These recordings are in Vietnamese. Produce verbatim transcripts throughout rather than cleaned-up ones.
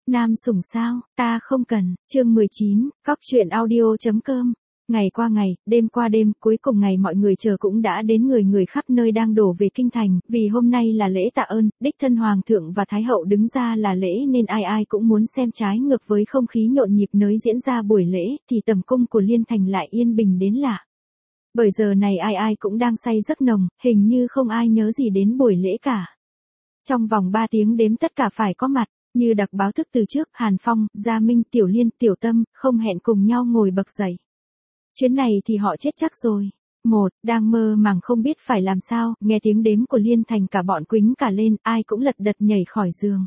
Nam sủng sao, ta không cần, chương mười chín, cóc truyện audio.com. Ngày qua ngày, đêm qua đêm, cuối cùng ngày mọi người chờ cũng đã đến, người người khắp nơi đang đổ về kinh thành, vì hôm nay là lễ tạ ơn, đích thân hoàng thượng và thái hậu đứng ra là lễ nên ai ai cũng muốn xem. Trái ngược với không khí nhộn nhịp nới diễn ra buổi lễ, thì tầm cung của Liên Thành lại yên bình đến lạ. Bởi giờ này ai ai cũng đang say giấc nồng, hình như không ai nhớ gì đến buổi lễ cả. Trong vòng ba tiếng đếm tất cả phải có mặt. Như đặc báo thức từ trước, Hàn Phong, Gia Minh, Tiểu Liên, Tiểu Tâm, không hẹn cùng nhau ngồi bật dậy. Chuyến này thì họ chết chắc rồi. Một, đang mơ màng không biết phải làm sao, nghe tiếng đếm của Liên Thành cả bọn quýnh cả lên, ai cũng lật đật nhảy khỏi giường.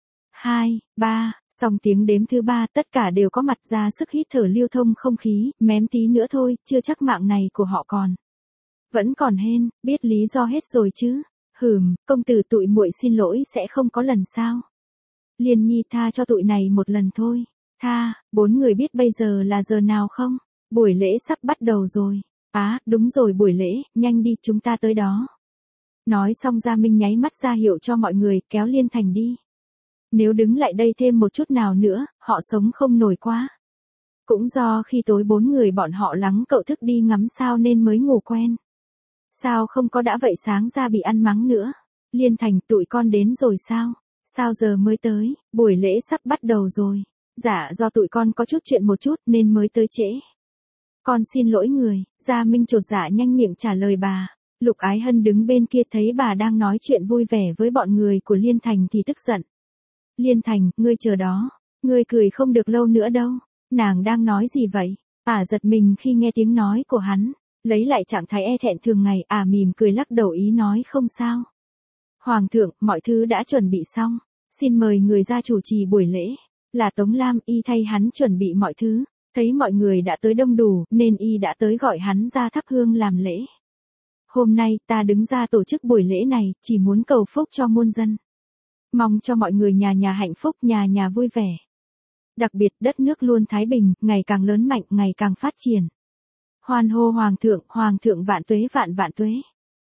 Hai, ba, xong tiếng đếm thứ ba, tất cả đều có mặt ra sức hít thở lưu thông không khí, mém tí nữa thôi, chưa chắc mạng này của họ còn. Vẫn còn hên, biết lý do hết rồi chứ. Hừm, công tử tụi muội xin lỗi sẽ không có lần sau. Liên Nhi tha cho tụi này một lần thôi. Tha, bốn người biết bây giờ là giờ nào không? Buổi lễ sắp bắt đầu rồi. Á, đúng rồi, buổi lễ, nhanh đi, chúng ta tới đó. Nói xong Gia Minh nháy mắt ra hiệu cho mọi người, kéo Liên Thành đi. Nếu đứng lại đây thêm một chút nào nữa, họ sống không nổi quá. Cũng do khi tối bốn người bọn họ lắng cậu thức đi ngắm sao nên mới ngủ quen. Sao không có đã vậy sáng ra bị ăn mắng nữa. Liên Thành, tụi con đến rồi sao? Sao giờ mới tới, buổi lễ sắp bắt đầu rồi. Dạ do tụi con có chút chuyện một chút nên mới tới trễ. Con xin lỗi người, Gia Minh chột dạ nhanh miệng trả lời bà. Lục Ái Hân đứng bên kia thấy bà đang nói chuyện vui vẻ với bọn người của Liên Thành thì tức giận. Liên Thành, ngươi chờ đó, ngươi cười không được lâu nữa đâu. Nàng đang nói gì vậy? Ả giật mình khi nghe tiếng nói của hắn, lấy lại trạng thái e thẹn thường ngày, Ả mỉm cười lắc đầu ý nói không sao. Hoàng thượng, mọi thứ đã chuẩn bị xong, xin mời người ra chủ trì buổi lễ. Là Tống Lam, y thay hắn chuẩn bị mọi thứ, thấy mọi người đã tới đông đủ, nên y đã tới gọi hắn ra thắp hương làm lễ. Hôm nay, ta đứng ra tổ chức buổi lễ này, chỉ muốn cầu phúc cho muôn dân. Mong cho mọi người nhà nhà hạnh phúc, nhà nhà vui vẻ. Đặc biệt, đất nước luôn thái bình, ngày càng lớn mạnh, ngày càng phát triển. Hoan hô Hoàng thượng, Hoàng thượng vạn tuế vạn vạn tuế.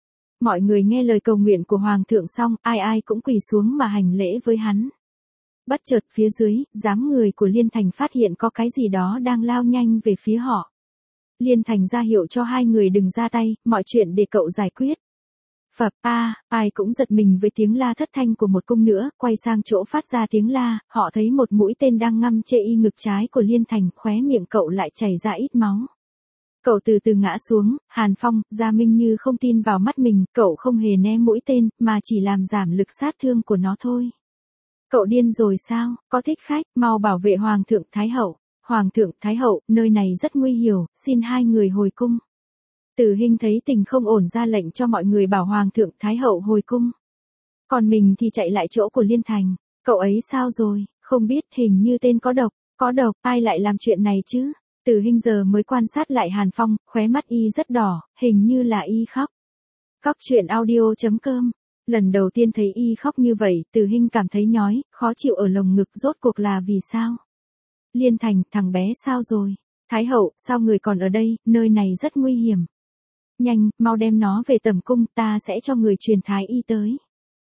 Mọi người nghe lời cầu nguyện của Hoàng thượng xong, ai ai cũng quỳ xuống mà hành lễ với hắn. Bất chợt phía dưới, đám người của Liên Thành phát hiện có cái gì đó đang lao nhanh về phía họ. Liên Thành ra hiệu cho hai người đừng ra tay, mọi chuyện để cậu giải quyết. Phập, a, à, ai cũng giật mình với tiếng la thất thanh của một cung nữa, quay sang chỗ phát ra tiếng la, họ thấy một mũi tên đang ngăm chê y ngực trái của Liên Thành, khóe miệng cậu lại chảy ra ít máu. Cậu từ từ ngã xuống, Hàn Phong, Gia Minh như không tin vào mắt mình, cậu không hề né mũi tên, mà chỉ làm giảm lực sát thương của nó thôi. Cậu điên rồi sao, có thích khách, mau bảo vệ Hoàng thượng Thái hậu. Hoàng thượng Thái hậu, nơi này rất nguy hiểm, xin hai người hồi cung. Từ Hinh thấy tình không ổn ra lệnh cho mọi người bảo Hoàng thượng Thái hậu hồi cung. Còn mình thì chạy lại chỗ của Liên Thành, cậu ấy sao rồi, không biết, hình như tên có độc, có độc, ai lại làm chuyện này chứ? Từ Hinh giờ mới quan sát lại Hàn Phong, khóe mắt y rất đỏ, hình như là y khóc. Cóc truyện audio.com. Lần đầu tiên thấy y khóc như vậy, Từ Hinh cảm thấy nhói, khó chịu ở lồng ngực, rốt cuộc là vì sao? Liên Thành, thằng bé sao rồi? Thái hậu, sao người còn ở đây, nơi này rất nguy hiểm. Nhanh, mau đem nó về tẩm cung, ta sẽ cho người truyền thái y tới.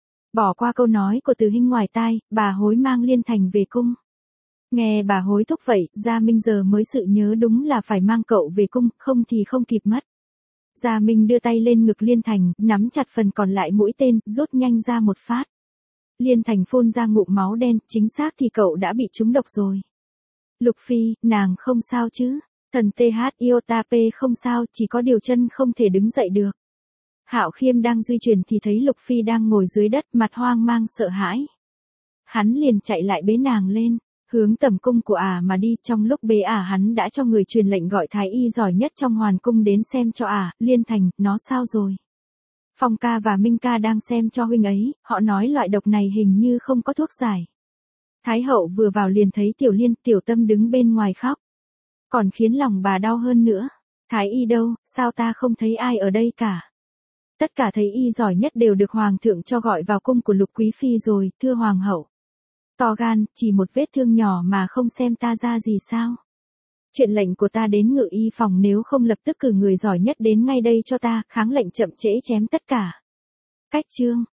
Bỏ qua câu nói của Từ Hinh ngoài tai, bà hối mang Liên Thành về cung. Nghe bà hối thúc vậy, Gia Minh giờ mới sự nhớ đúng là phải mang cậu về cung, không thì không kịp mất. Gia Minh đưa tay lên ngực Liên Thành, nắm chặt phần còn lại mũi tên, rút nhanh ra một phát. Liên Thành phun ra ngụm máu đen, chính xác thì cậu đã bị trúng độc rồi. Lục Phi, nàng không sao chứ? Thần tê hát Iota P không sao, chỉ có điều chân không thể đứng dậy được. Hạo Khiêm đang di chuyển thì thấy Lục Phi đang ngồi dưới đất, mặt hoang mang sợ hãi. Hắn liền chạy lại bế nàng lên, hướng tẩm cung của ả mà đi. Trong lúc bế ả hắn đã cho người truyền lệnh gọi thái y giỏi nhất trong hoàn cung đến xem cho ả. Liên Thành, nó sao rồi? Phong ca và Minh ca đang xem cho huynh ấy, họ nói loại độc này hình như không có thuốc giải. Thái hậu vừa vào liền thấy Tiểu Liên, Tiểu Tâm đứng bên ngoài khóc. Còn khiến lòng bà đau hơn nữa. Thái y đâu, sao ta không thấy ai ở đây cả? Tất cả thái y giỏi nhất đều được Hoàng thượng cho gọi vào cung của Lục Quý Phi rồi, thưa Hoàng hậu. To gan, chỉ một vết thương nhỏ mà không xem ta ra gì sao? Chuyện lệnh của ta đến ngự y phòng, nếu không lập tức cử người giỏi nhất đến ngay đây cho ta, kháng lệnh chậm trễ chém tất cả. Cách chương.